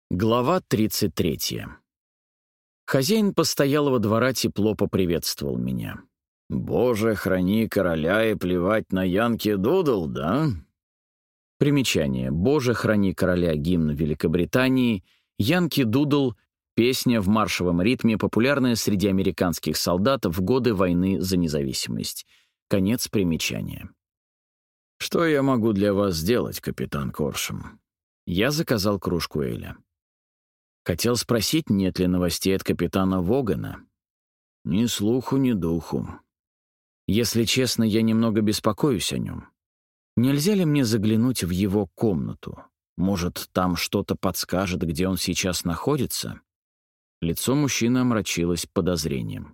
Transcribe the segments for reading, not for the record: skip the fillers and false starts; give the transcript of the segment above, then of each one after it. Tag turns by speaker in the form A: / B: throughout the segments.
A: Глава 33. Хозяин постоялого двора тепло поприветствовал меня. «Боже, храни короля и плевать на Янки Дудл, да?» Примечание. «Боже, храни короля» — гимн Великобритании, «Янки Дудл» — песня в маршевом ритме, популярная среди американских солдат в годы войны за независимость. Конец примечания. «Что я могу для вас сделать, капитан Коршем?» Я заказал кружку эля. Хотел спросить, нет ли новостей от капитана Вогана. Ни слуху, ни духу. Если честно, я немного беспокоюсь о нем. Нельзя ли мне заглянуть в его комнату? Может, там что-то подскажет, где он сейчас находится? Лицо мужчины омрачилось подозрением.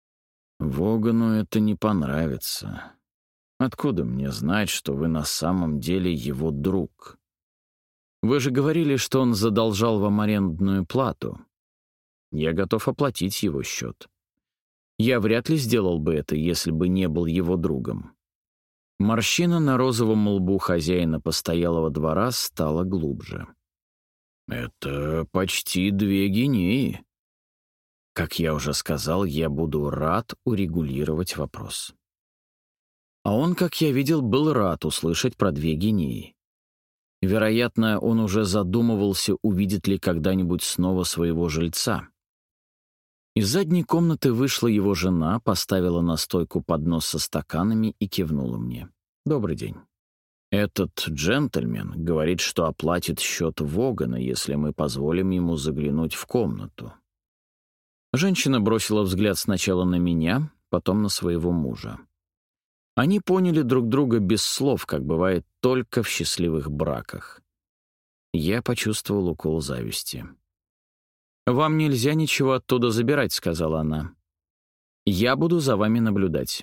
A: Вогану это не понравится. Откуда мне знать, что вы на самом деле его друг? Вы же говорили, что он задолжал вам арендную плату. Я готов оплатить его счет. Я вряд ли сделал бы это, если бы не был его другом. Морщина на розовом лбу хозяина постоялого двора стала глубже. Это почти 2 гинеи. Как я уже сказал, я буду рад урегулировать вопрос. А он, как я видел, был рад услышать про 2 гинеи. Вероятно, он уже задумывался, увидит ли когда-нибудь снова своего жильца. Из задней комнаты вышла его жена, поставила на стойку поднос со стаканами и кивнула мне. «Добрый день. Этот джентльмен говорит, что оплатит счет Вогана, если мы позволим ему заглянуть в комнату». Женщина бросила взгляд сначала на меня, потом на своего мужа. Они поняли друг друга без слов, как бывает только в счастливых браках. Я почувствовал укол зависти. «Вам нельзя ничего оттуда забирать», — сказала она. «Я буду за вами наблюдать».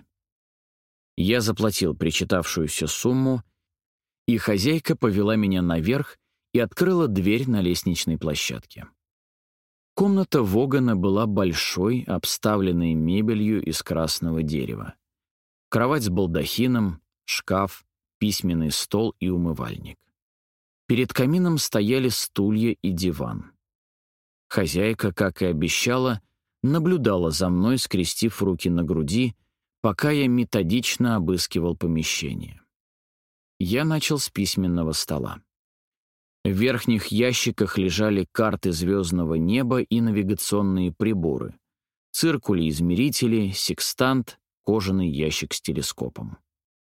A: Я заплатил причитавшуюся сумму, и хозяйка повела меня наверх и открыла дверь на лестничной площадке. Комната Вогана была большой, обставленной мебелью из красного дерева. Кровать с балдахином, шкаф, письменный стол и умывальник. Перед камином стояли стулья и диван. Хозяйка, как и обещала, наблюдала за мной, скрестив руки на груди, пока я методично обыскивал помещение. Я начал с письменного стола. В верхних ящиках лежали карты звездного неба и навигационные приборы, циркули-измерители, секстант, кожаный ящик с телескопом.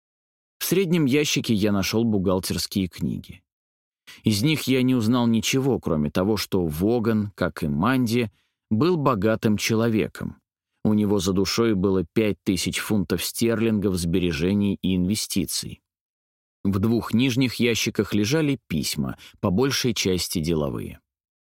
A: В среднем ящике я нашел бухгалтерские книги. Из них я не узнал ничего, кроме того, что Воган, как и Манди, был богатым человеком. У него за душой было 5000 фунтов стерлингов сбережений и инвестиций. В 2 нижних ящиках лежали письма, по большей части деловые.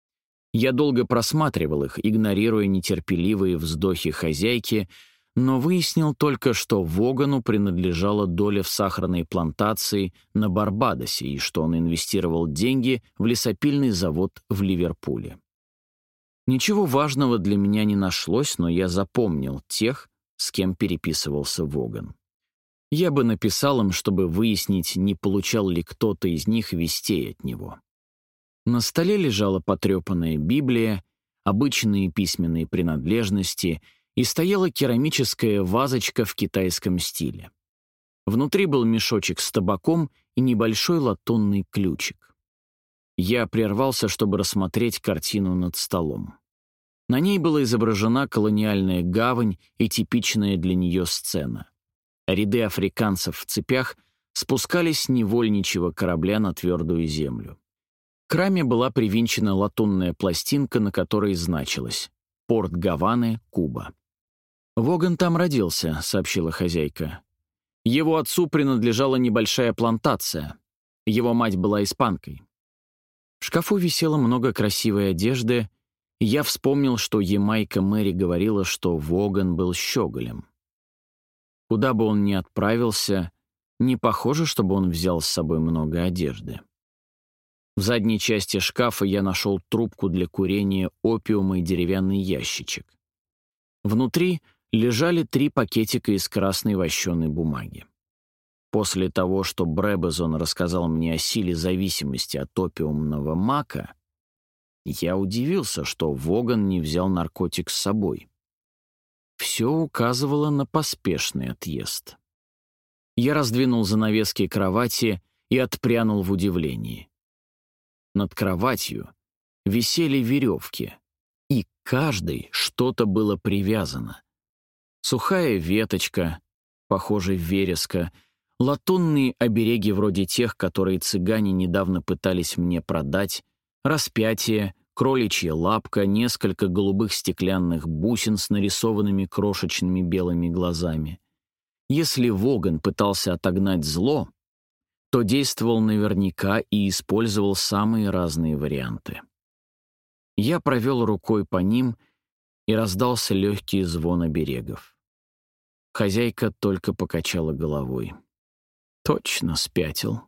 A: Я долго просматривал их, игнорируя нетерпеливые вздохи хозяйки, но выяснил только, что Вогану принадлежала доля в сахарной плантации на Барбадосе и что он инвестировал деньги в лесопильный завод в Ливерпуле. Ничего важного для меня не нашлось, но я запомнил тех, с кем переписывался Воган. Я бы написал им, чтобы выяснить, не получал ли кто-то из них вестей от него. На столе лежала потрепанная Библия, обычные письменные принадлежности — и стояла керамическая вазочка в китайском стиле. Внутри был мешочек с табаком и небольшой латунный ключик. Я прервался, чтобы рассмотреть картину над столом. На ней была изображена колониальная гавань и типичная для нее сцена. Ряды африканцев в цепях спускались с невольничьего корабля на твердую землю. К раме была привинчена латунная пластинка, на которой значилось «Порт Гаваны, Куба». «Воган там родился», — сообщила хозяйка. «Его отцу принадлежала небольшая плантация. Его мать была испанкой». В шкафу висело много красивой одежды, и я вспомнил, что ямайка Мэри говорила, что Воган был щеголем. Куда бы он ни отправился, не похоже, чтобы он взял с собой много одежды. В задней части шкафа я нашел трубку для курения опиума и деревянный ящичек. Внутри лежали 3 пакетика из красной вощеной бумаги. После того, что Брэбезон рассказал мне о силе зависимости от опиумного мака, Я удивился, что Воган не взял наркотик с собой. Все указывало на поспешный отъезд. Я раздвинул занавески кровати и отпрянул в удивлении. Над кроватью висели веревки, и к каждой что-то было привязано. Сухая веточка, похоже, вереска, латунные обереги вроде тех, которые цыгане недавно пытались мне продать, распятие, кроличья лапка, несколько голубых стеклянных бусин с нарисованными крошечными белыми глазами. Если Воган пытался отогнать зло, то действовал наверняка и использовал самые разные варианты. Я провел рукой по ним, и раздался легкий звон оберегов. Хозяйка только покачала головой. Точно спятил.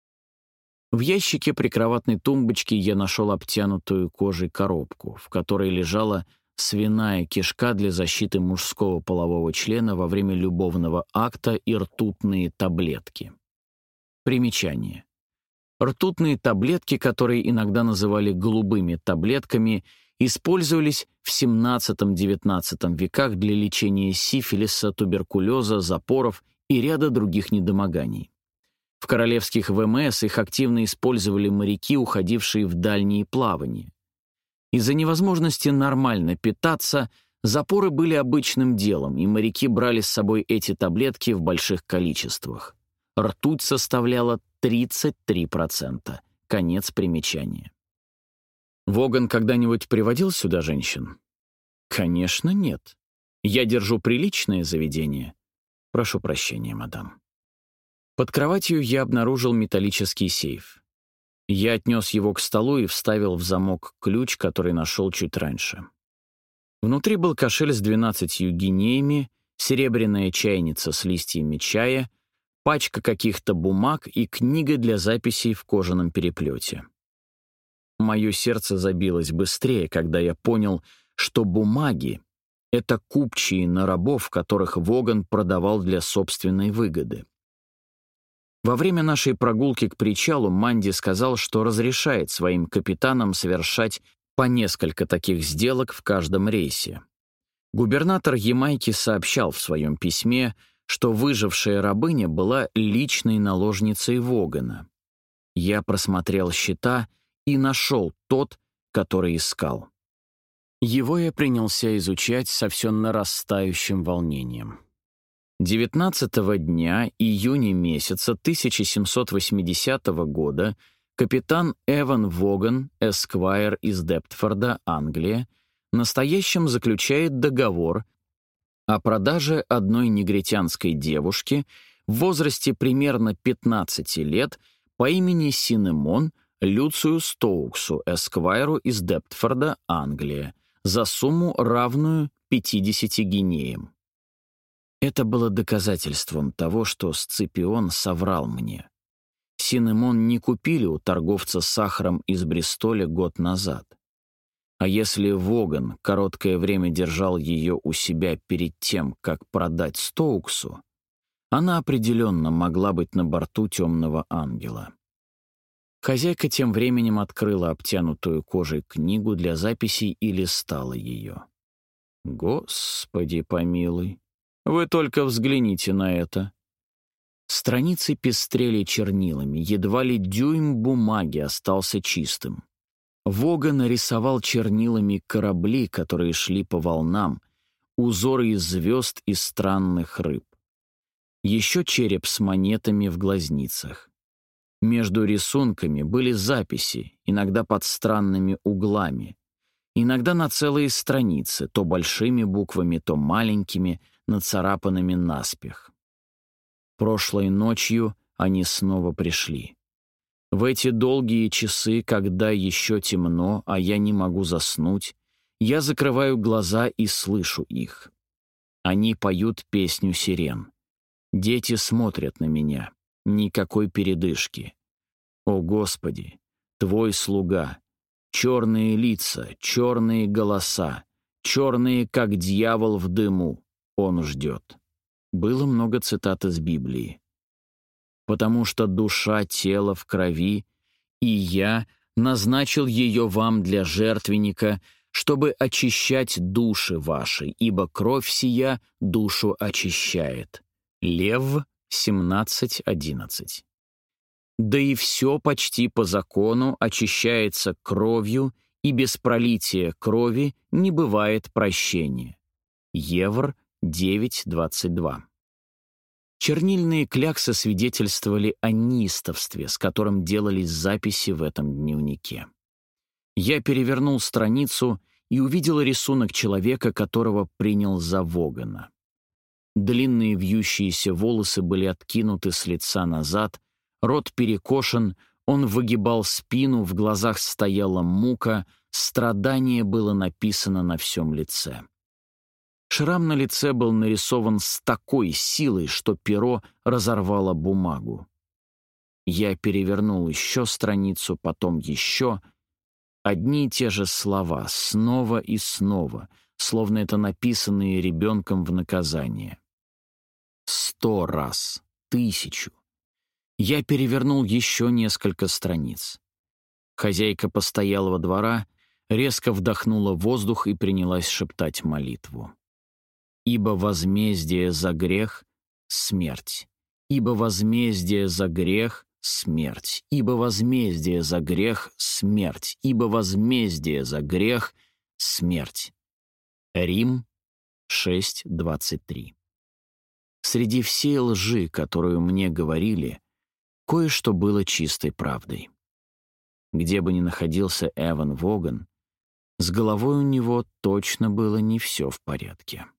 A: В ящике прикроватной тумбочки я нашел обтянутую кожей коробку, в которой лежала свиная кишка для защиты мужского полового члена во время любовного акта и ртутные таблетки. Примечание. Ртутные таблетки, которые иногда называли голубыми таблетками, использовались в XVII-XIX веках для лечения сифилиса, туберкулеза, запоров и ряда других недомоганий. В королевских ВМС их активно использовали моряки, уходившие в дальние плавания. Из-за невозможности нормально питаться, запоры были обычным делом, и моряки брали с собой эти таблетки в больших количествах. Ртуть составляла 33%. Конец примечания. Воган когда-нибудь приводил сюда женщин? Конечно, нет. Я держу приличное заведение. Прошу прощения, мадам. Под кроватью я обнаружил металлический сейф. Я отнес его к столу и вставил в замок ключ, который нашел чуть раньше. Внутри был кошель с 12 гинеями, серебряная чайница с листьями чая, пачка каких-то бумаг и книга для записей в кожаном переплете. Мое сердце забилось быстрее, когда я понял, что бумаги — это купчие на рабов, которых Воган продавал для собственной выгоды. Во время нашей прогулки к причалу Манди сказал, что разрешает своим капитанам совершать по несколько таких сделок в каждом рейсе. Губернатор Ямайки сообщал в своем письме, что выжившая рабыня была личной наложницей Вогана. Я просмотрел счета и нашел тот, который искал. Его я принялся изучать со все нарастающим волнением. 19-го дня июня месяца 1780 года капитан Эван Воган, эсквайр из Дептфорда, Англия, настоящим заключает договор о продаже одной негритянской девушки в возрасте примерно 15 лет по имени Синемон Люцию Стоуксу, эсквайру из Дептфорда, Англия, за сумму, равную 50 гинеям. Это было доказательством того, что Сципион соврал мне. Синемон не купили у торговца сахаром из Бристоля год назад. А если Воган короткое время держал ее у себя перед тем, как продать Стоуксу, она определенно могла быть на борту «Темного ангела». Хозяйка тем временем открыла обтянутую кожей книгу для записей и листала ее. Господи помилуй! Вы только взгляните на это. Страницы пестрели чернилами, едва ли дюйм бумаги остался чистым. Воган нарисовал чернилами корабли, которые шли по волнам, узоры из звезд и странных рыб. Еще череп с монетами в глазницах. Между рисунками были записи, иногда под странными углами, иногда на целые страницы, то большими буквами, то маленькими, нацарапанными наспех. Прошлой ночью они снова пришли. В эти долгие часы, когда еще темно, а я не могу заснуть, я закрываю глаза и слышу их. Они поют песню сирен. Дети смотрят на меня. Никакой передышки. О, Господи, Твой слуга. Черные лица, черные голоса, черные, как дьявол в дыму. Он ждет. Было много цитат из Библии. «Потому что душа тела в крови, и я назначил ее вам для жертвенника, чтобы очищать души ваши, ибо кровь сия душу очищает». Лев 17:11. «Да и все почти по закону очищается кровью, и без пролития крови не бывает прощения». Евр 9:22. Чернильные кляксы свидетельствовали о неистовстве, с которым делались записи в этом дневнике. Я перевернул страницу и увидел рисунок человека, которого принял за Вогана. Длинные вьющиеся волосы были откинуты с лица назад, рот перекошен, он выгибал спину, в глазах стояла мука, страдание было написано на всем лице. Шрам на лице был нарисован с такой силой, что перо разорвало бумагу. Я перевернул еще страницу, потом еще. Одни и те же слова, снова и снова, словно это написанные ребенком в наказание. 100 раз, 1000. Я перевернул еще несколько страниц. Хозяйка постоялого двора резко вдохнула воздух и принялась шептать молитву. «Ибо возмездие за грех — смерть, ибо возмездие за грех — смерть, ибо возмездие за грех — смерть, ибо возмездие за грех — смерть». Рим 6:23. Среди всей лжи, которую мне говорили, кое-что было чистой правдой. Где бы ни находился Эван Воган, с головой у него точно было не все в порядке.